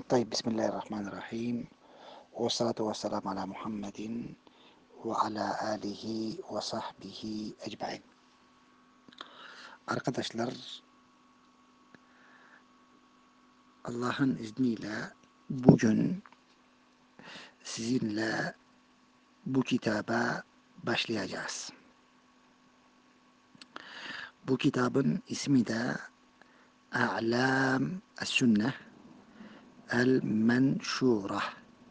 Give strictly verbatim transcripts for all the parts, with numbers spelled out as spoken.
طيب بسم الله الرحمن الرحيم والصلاة والسلام على محمد وعلى آله وصحbihi ecmaîn. Arkadaşlar, Allah'ın izniyle bugün sizinle bu kitaba başlayacağız. Bu kitabın ismi de A'lam es-Sünneh el-Menşureh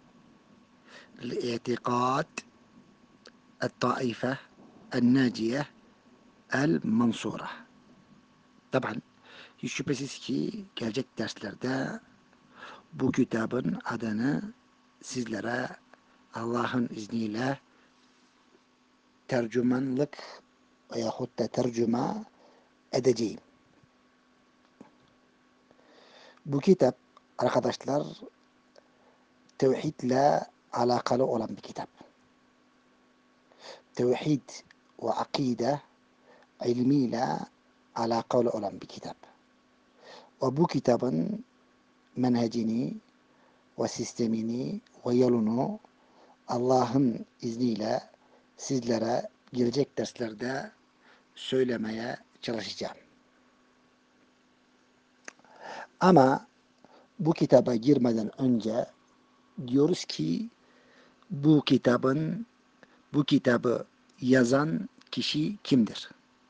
l-i'tikad el-Taife el-Naciye el-Mansure. Tabii hiç şüphesiz ki gelecek derslerde bu kitabın adını sizlere Allah'ın izniyle tercümanlık veyahut da tercüme edeceğim. Bu kitap arkadaşlar tevhidle alakalı olan bir kitap. Tevhid ve akide ilmiyle alakalı olan bir kitap. Ve bu kitabın menhecini ve sistemini ve yolunu Allah'ın izniyle sizlere gelecek derslerde söylemeye çalışacağım. Ama bu kitaba girmeden önce diyoruz ki bu kitabın bu kitabı yazan kişi kimdir?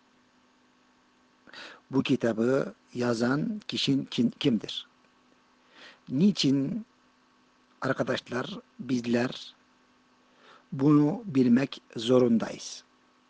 Bu kitabı yazan kişi kimdir? Niçin arkadaşlar bizler bunu bilmek zorundayız?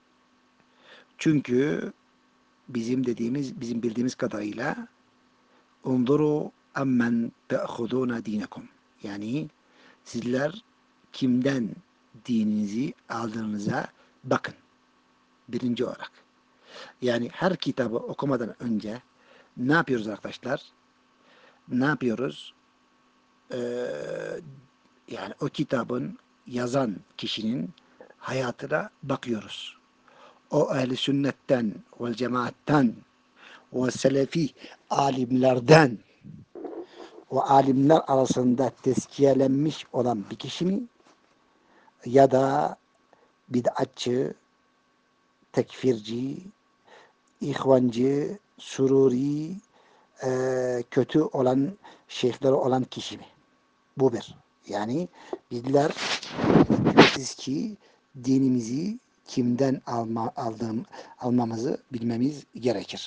Çünkü bizim dediğimiz, bizim bildiğimiz kadarıyla "Unduru ammen te'khuduna dinakum." Yani sizler kimden dininizi aldığınıza bakın. Birinci olarak. Yani her kitabı okumadan önce ne yapıyoruz arkadaşlar? Ne yapıyoruz? Ee, yani o kitabın yazan kişinin hayatına bakıyoruz. O ehli sünnetten ve cemaatten ve selefi alimlerden o alimler arasında tezkiyelenmiş olan bir kişi mi? Ya da bid'atçı, tekfirci, ihvancı, sururi, e, kötü olan şeyhleri olan kişi mi? Bu bir. Yani bizler şüphesiz ki dinimizi kimden alma, aldığım, almamızı bilmemiz gerekir.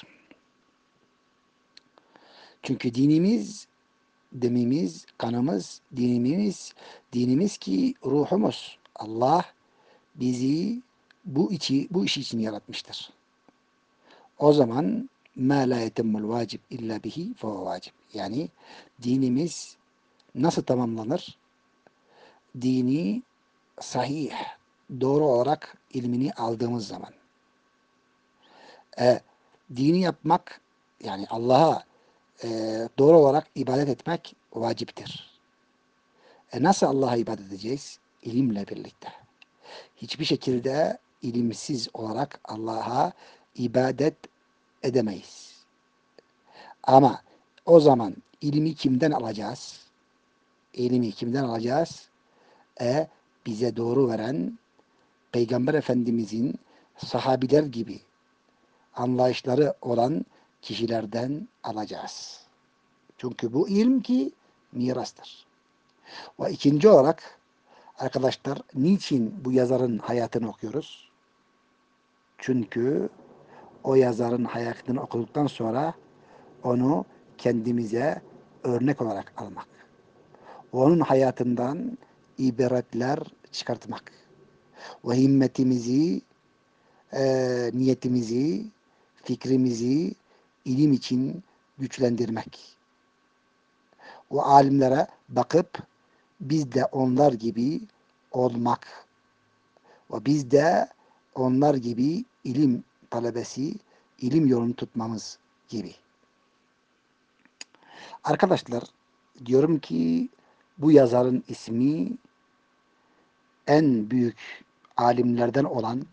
Çünkü dinimiz, demimiz, kanımız, dinimiz, dinimiz ki ruhumuz. Allah bizi bu içi, bu iş için yaratmıştır. O zaman مَا لَا يَتَمُّ الْوَاجِبِ اِلَّا بِهِ فَهُوَ vacib. Yani dinimiz nasıl tamamlanır? Dini sahih, doğru olarak ilmini aldığımız zaman. E, dini yapmak, yani Allah'a e, doğru olarak ibadet etmek vaciptir. E nasıl Allah'a ibadet edeceğiz? İlimle birlikte. Hiçbir şekilde ilimsiz olarak Allah'a ibadet edemeyiz. Ama o zaman ilmi kimden alacağız? İlmi kimden alacağız? E bize doğru veren Peygamber Efendimizin sahabiler gibi anlayışları olan kişilerden alacağız. Çünkü bu ilm ki mirastır. Ve ikinci olarak arkadaşlar niçin bu yazarın hayatını okuyoruz? Çünkü o yazarın hayatını okuduktan sonra onu kendimize örnek olarak almak. Onun hayatından ibretler çıkartmak. Ve himmetimizi, e, niyetimizi, fikrimizi ilim için güçlendirmek. O alimlere bakıp biz de onlar gibi olmak ve biz de onlar gibi ilim talebesi, ilim yolunu tutmamız gibi. Arkadaşlar diyorum ki bu yazarın ismi en büyük alimlerden olan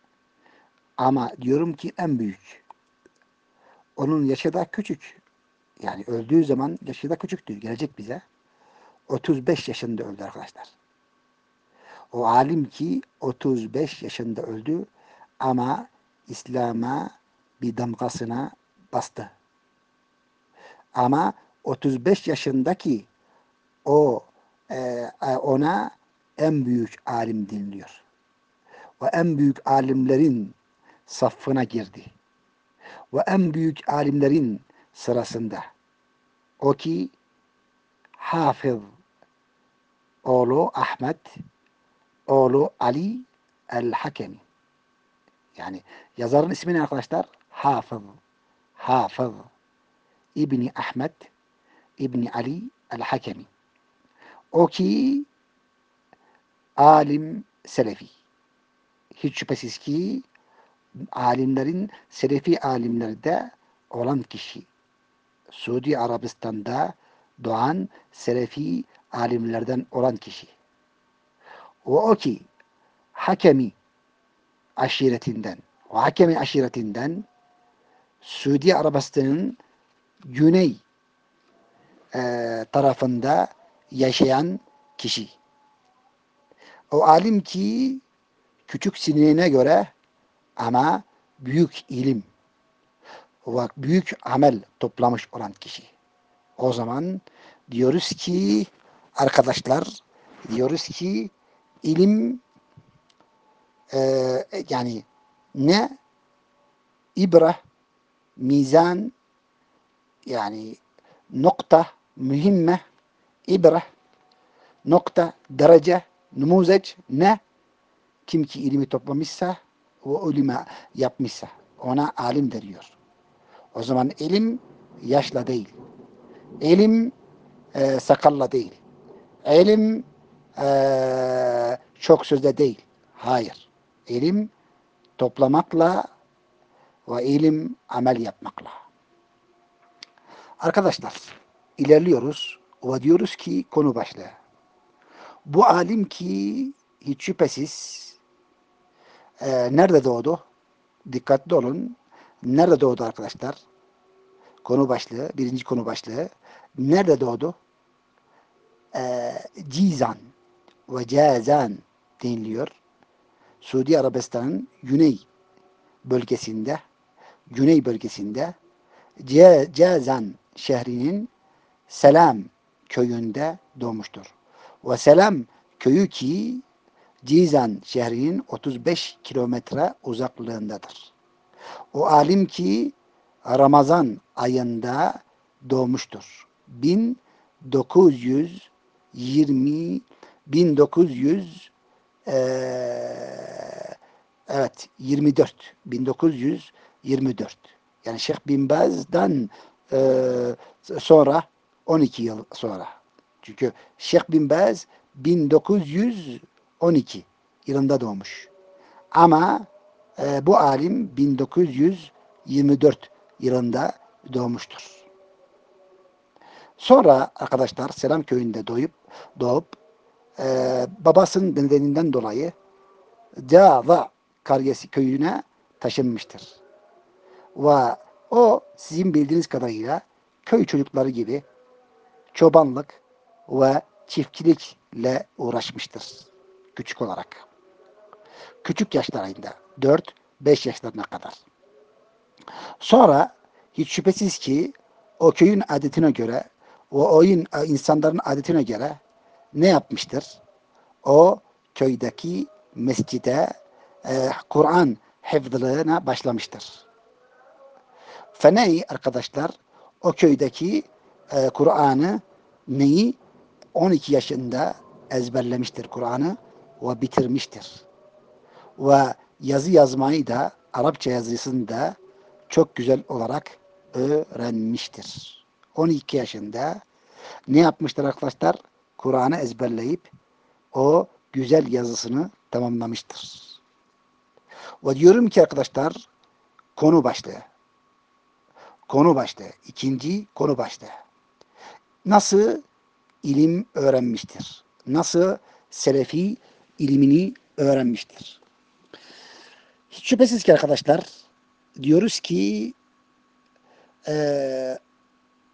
ama diyorum ki en büyük. Onun yaşı da küçük. Yani öldüğü zaman yaşı da küçüktü. Gelecek bize. otuz beş yaşında öldü arkadaşlar. O alim ki otuz beş yaşında öldü ama İslam'a bir damgasına bastı. Ama otuz beş yaşındaki o e, ona en büyük alim deniliyor. Ve en büyük alimlerin safına girdi. Ve en büyük alimlerin sırasında. O ki Hafız oğlu Ahmet, oğlu Ali el-Hakemi. Yani yazarın ismi ne arkadaşlar? Hafız. Hafız. İbni Ahmet, İbni Ali el-Hakemi. O ki alim selefi. Hiç şüphesiz ki alimlerin, selefi alimlerde olan kişi. Suudi Arabistan'da doğan selefi alimlerden olan kişi. O, o ki Hakemi aşiretinden, o Hakemi aşiretinden Suudi Arabistan'ın güney e, tarafında yaşayan kişi. O alim ki küçük sinirine göre ama büyük ilim ve büyük amel toplamış olan kişi. O zaman diyoruz ki arkadaşlar, diyoruz ki ilim e, yani ne ibre, mizan, yani nokta mühimme, ibre, nokta, derece, numuzec, ne kim ki ilimi toplamışsa ve ulema yapmışsa ona alim deniyor. O zaman ilim yaşla değil. İlim e, sakalla değil. İlim e, çok sözde değil. Hayır. İlim toplamakla ve ilim amel yapmakla. Arkadaşlar ilerliyoruz ve diyoruz ki konu başlığı. Bu alim ki hiç şüphesiz e, nerede doğdu? Dikkatli olun. Nerede doğdu arkadaşlar? Konu başlığı, birinci konu başlığı. Nerede doğdu? Ee, Cizan ve Cazan deniliyor. Suudi Arabistan'ın güney bölgesinde, güney bölgesinde Cazan şehrinin Selam köyünde doğmuştur. Ve Selam köyü ki Cizan şehrinin otuz beş kilometre uzaklığındadır. O alim ki Ramazan ayında doğmuştur. bin dokuz yüz yirmi bin dokuz yüz eee, evet yirmi dört bin dokuz yüz yirmi dört yani Şeyh Bin Baz'dan eee, sonra on iki yıl sonra. Çünkü Şeyh Bin Baz bin dokuz yüz on iki yılında doğmuş. Ama e, bu alim bin dokuz yüz yirmi dört yılında doğmuştur. Sonra arkadaşlar Selam köyünde doğup doğup e, babasının nedeninden dolayı Cava karyası köyüne taşınmıştır. Ve o sizin bildiğiniz kadarıyla köy çocukları gibi çobanlık ve çiftçilikle uğraşmıştır küçük olarak. Küçük yaşlarında dört beş yaşlarına kadar. Sonra hiç şüphesiz ki o köyün adetine göre, o oyun insanların adetine göre ne yapmıştır? O köydeki mescide e, Kur'an hafızlığına başlamıştır. Feney arkadaşlar o köydeki e, Kur'an'ı neyi on iki yaşında ezberlemiştir Kur'an'ı ve bitirmiştir. Ve yazı yazmayı da Arapça yazısını da çok güzel olarak öğrenmiştir. on iki yaşında ne yapmıştır arkadaşlar? Kur'an'ı ezberleyip o güzel yazısını tamamlamıştır. Ve diyorum ki arkadaşlar konu başlığı. Konu başlığı. İkinci konu başlığı. Nasıl ilim öğrenmiştir? Nasıl selefi ilimini öğrenmiştir? Hiç şüphesiz ki arkadaşlar diyoruz ki e,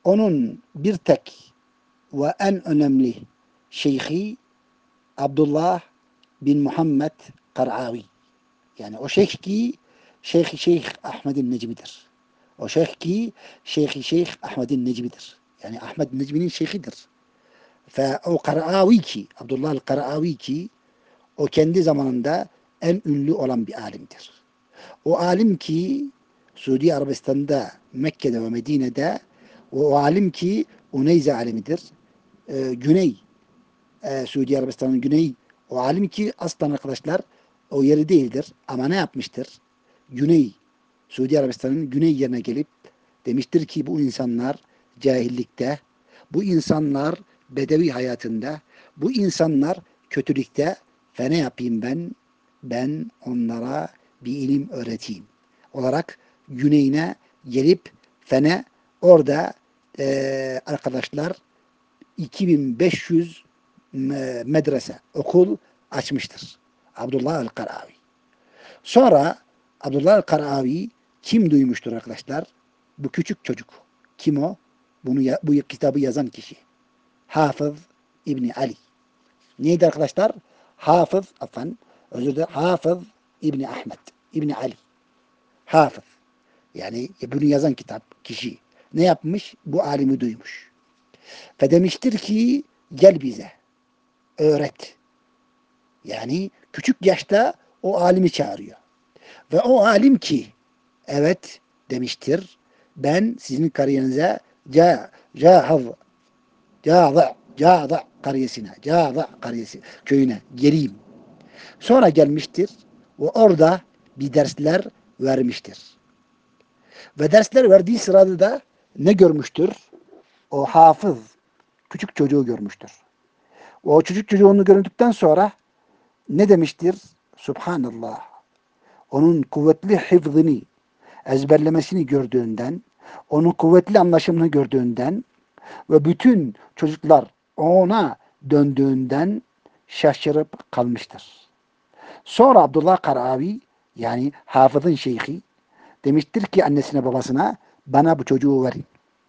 onun bir tek ve en önemli şeyhi Abdullah bin Muhammed Karavi. Yani o şeyh ki Şeyh Şeyh Ahmed'in Necmi'dir. O şeyh ki Şeyh Şeyh Ahmed'in Necmi'dir. Yani Ahmed Necmi'nin şeyhidir. Ve o Karavi ki Abdullah Karavi ki o kendi zamanında en ünlü olan bir alimdir. O alim ki Suudi Arabistan'da, Mekke'de ve Medine'de o alim ki Uneyze alimidir. Ee, Güney, e, Suudi Arabistan'ın güney o alim ki aslan arkadaşlar o yeri değildir. Ama ne yapmıştır? Güney, Suudi Arabistan'ın güney yerine gelip demiştir ki bu insanlar cahillikte, bu insanlar bedevi hayatında, bu insanlar kötülükte ve ne yapayım ben? Ben onlara bir ilim öğreteyim. Olarak güneyine gelip fene orada e, arkadaşlar iki bin beş yüz medrese, okul açmıştır. Abdullah el-Karavi. Sonra Abdullah el-Karavi kim duymuştur arkadaşlar? Bu küçük çocuk. Kim o? Bunu bu kitabı yazan kişi. Hafız İbni Ali. Neydi arkadaşlar? Hafız, afan, özür dilerim. Hafız İbni Ahmet. İbni Ali. Hafız. Yani bunu yazan kitap, kişi. Ne yapmış? Bu alimi duymuş. Ve demiştir ki gel bize. Öğret. Yani küçük yaşta o alimi çağırıyor. Ve o alim ki evet demiştir. Ben sizin kariyerinize ca cahaz caza caza kariyesine caza kariyesi köyüne geleyim. Sonra gelmiştir ve orada bir dersler vermiştir. Ve dersler verdiği sırada da ne görmüştür? O hafız küçük çocuğu görmüştür. O çocuk çocuğu onu gördükten sonra ne demiştir? Subhanallah. Onun kuvvetli hifzini, ezberlemesini gördüğünden, onun kuvvetli anlaşımını gördüğünden ve bütün çocuklar ona döndüğünden şaşırıp kalmıştır. Sonra Abdullah Karavi yani hafızın şeyhi demiştir ki annesine babasına bana bu çocuğu verin.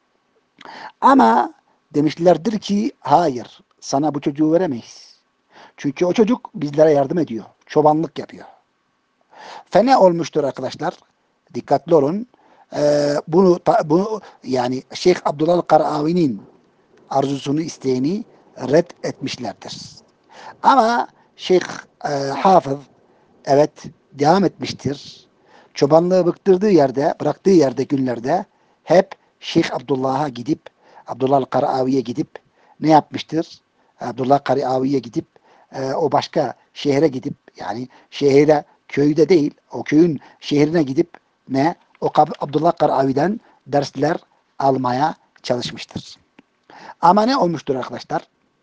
Ama demişlerdir ki hayır sana bu çocuğu veremeyiz. Çünkü o çocuk bizlere yardım ediyor. Çobanlık yapıyor. Fene olmuştur arkadaşlar. Dikkatli olun. Ee, bunu, bunu yani Şeyh Abdullah Karavi'nin arzusunu, isteğini red etmişlerdir. Ama Şeyh e, Hafız evet devam etmiştir. Çobanlığı bıktırdığı yerde, bıraktığı yerde günlerde hep Şeyh Abdullah'a gidip, Abdullah Karavi'ye gidip ne yapmıştır? Abdullah Karavi'ye gidip e, o başka şehre gidip yani şehirde, köyde değil, o köyün şehrine gidip ne? O Abdullah Karavi'den dersler almaya çalışmıştır. Ama ne olmuştur arkadaşlar?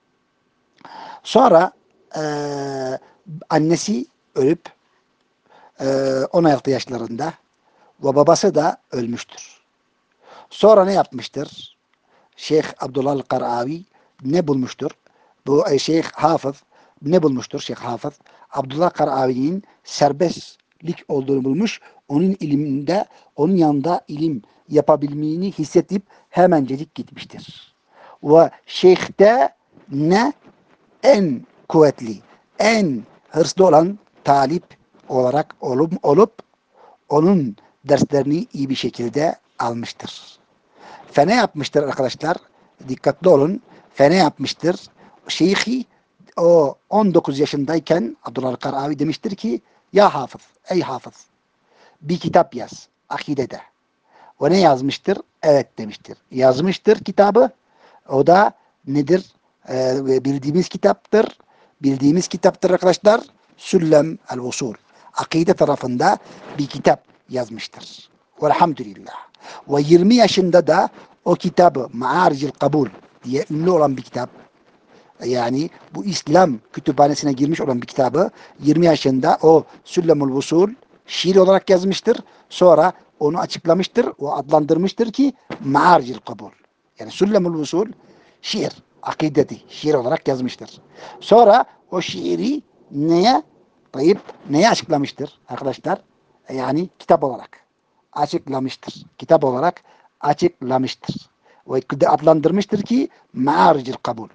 Sonra e, annesi ölüp e, on altı yaşlarında ve babası da ölmüştür. Sonra ne yapmıştır? Şeyh Abdullah Karavi ne bulmuştur? Bu e, Şeyh Hafız ne bulmuştur Şeyh Hafız? Abdullah Karavi'nin serbestlik olduğunu bulmuş. Onun iliminde, onun yanında ilim yapabilmeyi hissedip hemencecik gitmiştir. Ve şeyhte ne? En kuvvetli, en hırslı olan talip olarak olup, olup onun derslerini iyi bir şekilde almıştır. Fene yapmıştır arkadaşlar. Dikkatli olun. Fene yapmıştır. Şeyhi o on dokuz yaşındayken Abdullah Karavi demiştir ki ya hafız, ey hafız bir kitap yaz akidede. O ne yazmıştır? Evet demiştir. Yazmıştır kitabı. O da nedir? Ee, bildiğimiz kitaptır. Bildiğimiz kitaptır arkadaşlar. Süllem el-Usul. Akide tarafında bir kitap yazmıştır. Velhamdülillah. Ve yirmi yaşında da o kitabı Ma'aricil Kabul diye ünlü olan bir kitap. Yani bu İslam kütüphanesine girmiş olan bir kitabı yirmi yaşında o Süllemul Usul şiir olarak yazmıştır. Sonra onu açıklamıştır. O adlandırmıştır ki Ma'aricil Kabul. Yani Süllemul Usul şiir, akideti şiir olarak yazmıştır. Sonra o şiiri neye Tayyip neye açıklamıştır arkadaşlar? Yani kitap olarak açıklamıştır. Kitap olarak açıklamıştır. ve adlandırmıştır ki Ma'aricil kabul.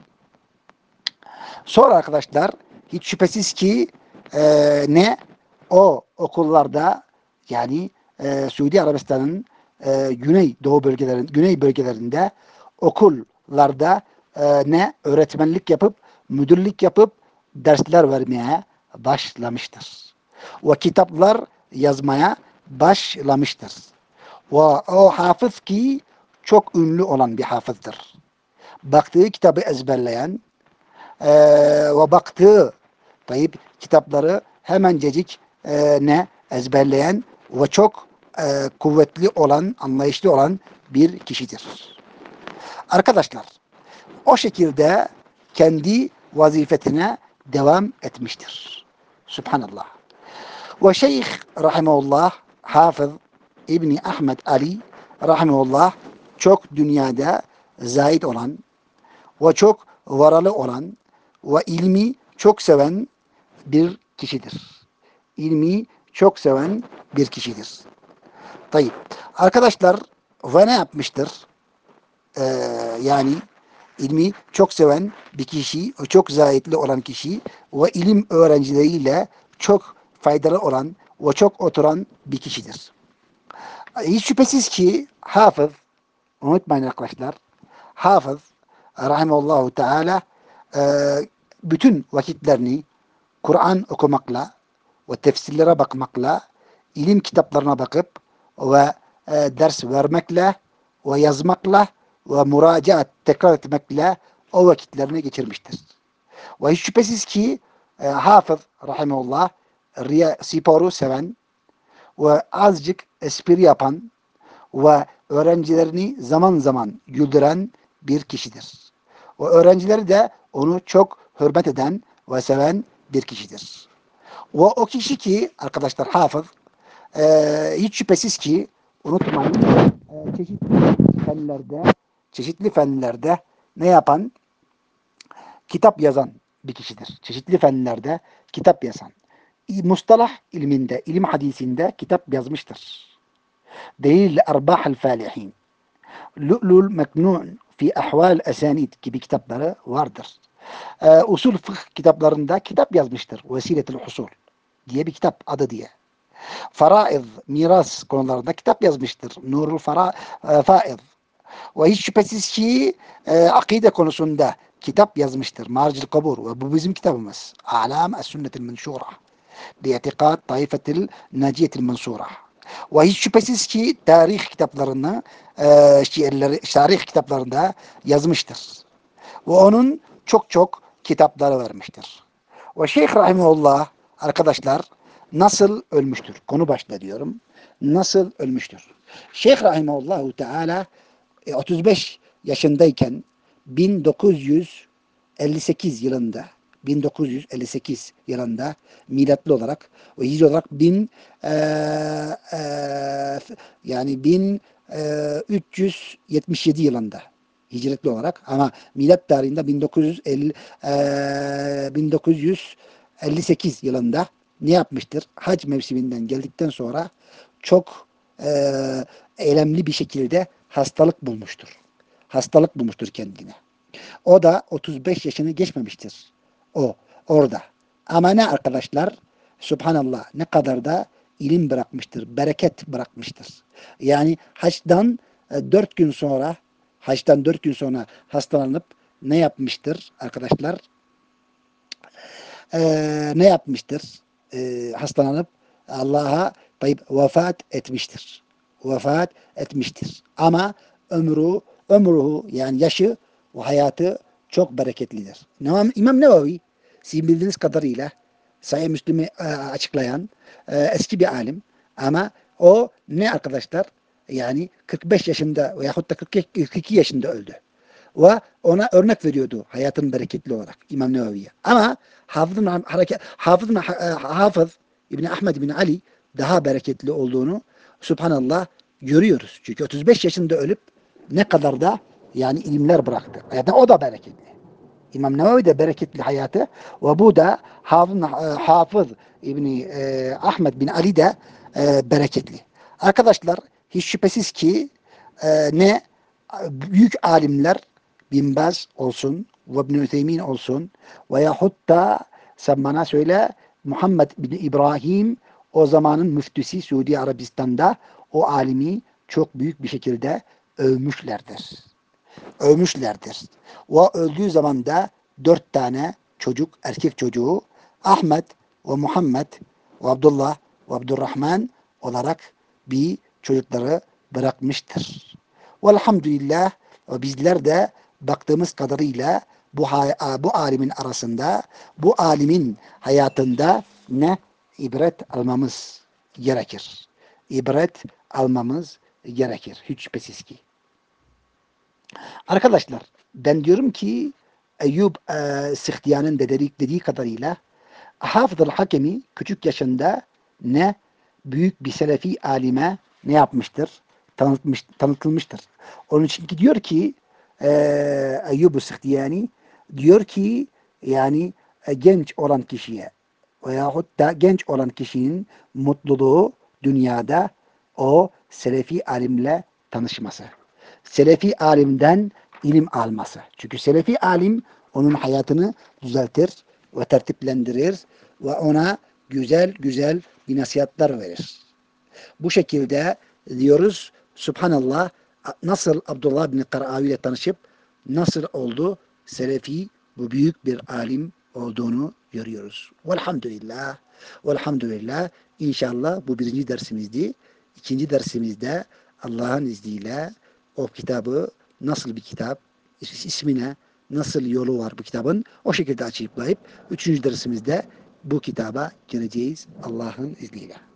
Sonra arkadaşlar hiç şüphesiz ki e, ne o okullarda yani e, Suudi Arabistan'ın e, güney doğu bölgelerin güney bölgelerinde okullarda e, ne öğretmenlik yapıp müdürlük yapıp dersler vermeye başlamıştır. Ve kitaplar yazmaya başlamıştır. Ve o hafız ki çok ünlü olan bir hafızdır. Baktığı kitabı ezberleyen ee, ve baktığı tayyip kitapları hemencecik e, ne ezberleyen ve çok e, kuvvetli olan, anlayışlı olan bir kişidir. Arkadaşlar, o şekilde kendi vazifetine devam etmiştir. Subhanallah. Ve Şeyh Rahimullah Hafız İbni Ahmed Ali Rahimullah çok dünyada zahid olan ve çok varalı olan ve ilmi çok seven bir kişidir. İlmi çok seven bir kişidir. Tayyip. Arkadaşlar ve ne yapmıştır? Ee, yani ilmi çok seven bir kişi, çok zahitli olan kişi ve ilim öğrencileriyle çok faydalı olan ve çok oturan bir kişidir. Hiç şüphesiz ki hafız, unutmayın arkadaşlar, hafız rahimehullahu teala e, bütün vakitlerini Kur'an okumakla ve tefsirlere bakmakla, ilim kitaplarına bakıp ve e, ders vermekle ve yazmakla ve müracaat tekrar etmekle o vakitlerini geçirmiştir. Ve hiç şüphesiz ki e, hafız rahimehullah riya, sporu seven ve azıcık espri yapan ve öğrencilerini zaman zaman güldüren bir kişidir. O öğrencileri de onu çok hürmet eden ve seven bir kişidir. Ve o kişi ki arkadaşlar hafız e, hiç şüphesiz ki unutmayın e, çeşitli fenlerde çeşitli fenlerde ne yapan? Kitap yazan bir kişidir. Çeşitli fenlerde kitap yazan. Mustalah ilminde, ilim hadisinde kitap yazmıştır. Delil Erbahel Falihin, Lu'lul Meknun fi Ahval Esanid gibi kitapları vardır. Ee, usul fıkh kitaplarında kitap yazmıştır. Vesiletul Husul diye bir kitap adı diye. Faraiz, miras konularında kitap yazmıştır. Nurul Fara, e, Faiz. Ve hiç şüphesiz ki e, akide konusunda kitap yazmıştır. Marcil Kabur ve bu bizim kitabımız. A'lam es-sünnetil menşura. Bi'etikad taifetil naciyetil mensura. Ve hiç şüphesiz ki tarih kitaplarını e, şiirleri, tarih kitaplarında yazmıştır. Ve onun çok çok kitapları vermiştir. Ve Şeyh Rahimullah arkadaşlar nasıl ölmüştür? Konu başta diyorum. Nasıl ölmüştür? Şeyh Rahimullahu Teala otuz beş yaşındayken bin dokuz yüz elli sekiz yılında bin dokuz yüz elli sekiz yılında milatlı olarak ve hicri olarak bin e, e, yani bin üç yüz yetmiş yedi yılında hicretli olarak ama milat tarihinde bin dokuz yüz elli, e, bin dokuz yüz elli sekiz yılında ne yapmıştır? Hac mevsiminden geldikten sonra çok e, elemli bir şekilde hastalık bulmuştur. Hastalık bulmuştur kendine. O da otuz beş yaşını geçmemiştir. O orada. Ama ne arkadaşlar? Subhanallah ne kadar da ilim bırakmıştır. Bereket bırakmıştır. Yani haçtan e, dört gün sonra haçtan dört gün sonra hastalanıp ne yapmıştır arkadaşlar? Ee, ne yapmıştır? Ee, hastalanıp Allah'a tayyip vefat etmiştir. Vefat etmiştir. Ama ömrü, ömrü yani yaşı ve hayatı çok bereketlidir. İmam Nevevi sizin bildiğiniz kadarıyla Sahih Müslim'i e, açıklayan e, eski bir alim ama o ne arkadaşlar? Yani kırk beş yaşında veyahut da kırk iki yaşında öldü. Ve ona örnek veriyordu hayatın bereketli olarak İmam Nevevi'ye. Ama Hafız'ın hareket Hafız'ın Hafız İbni Ahmed İbni Ali daha bereketli olduğunu subhanallah görüyoruz. Çünkü otuz beş yaşında ölüp ne kadar da yani ilimler bıraktı. Yani o da bereketli. İmam Nevevi de bereketli hayatı ve bu da Hafız, Hafız İbni Ahmed bin Ali de bereketli. Arkadaşlar hiç şüphesiz ki ne büyük alimler Bin Baz olsun ve İbn Ütheymin olsun veyahut da sen bana söyle Muhammed bin İbrahim o zamanın müftüsü Suudi Arabistan'da o alimi çok büyük bir şekilde övmüşlerdir. Övmüşlerdir. O öldüğü zaman da dört tane çocuk, erkek çocuğu Ahmet ve Muhammed ve Abdullah ve Abdurrahman olarak bir çocukları bırakmıştır. Velhamdülillah bizler de baktığımız kadarıyla bu, bu alimin arasında, bu alimin hayatında ne ibret almamız gerekir. İbret almamız gerekir. Hiç şüphesiz ki. Arkadaşlar ben diyorum ki Eyyub e, Sihtiyar'ın dediği, dediği kadarıyla Hafız-ül Hakemi küçük yaşında ne büyük bir selefi alime ne yapmıştır? Tanıtmış, tanıtılmıştır. Onun için diyor ki e, Eyyub-ü Sihtiyani diyor ki yani e, genç olan kişiye veyahut da genç olan kişinin mutluluğu dünyada o selefi alimle tanışması. Selefi alimden ilim alması. Çünkü selefi alim onun hayatını düzeltir ve tertiplendirir ve ona güzel güzel bir nasihatler verir. Bu şekilde diyoruz Subhanallah nasıl Abdullah bin Karavi ile tanışıp nasıl oldu selefi bu büyük bir alim olduğunu görüyoruz. Velhamdülillah. Velhamdülillah. İnşallah bu birinci dersimizdi. İkinci dersimizde Allah'ın izniyle o kitabı nasıl bir kitap, ismine nasıl yolu var bu kitabın o şekilde açıklayıp üçüncü dersimizde bu kitaba gireceğiz Allah'ın izniyle.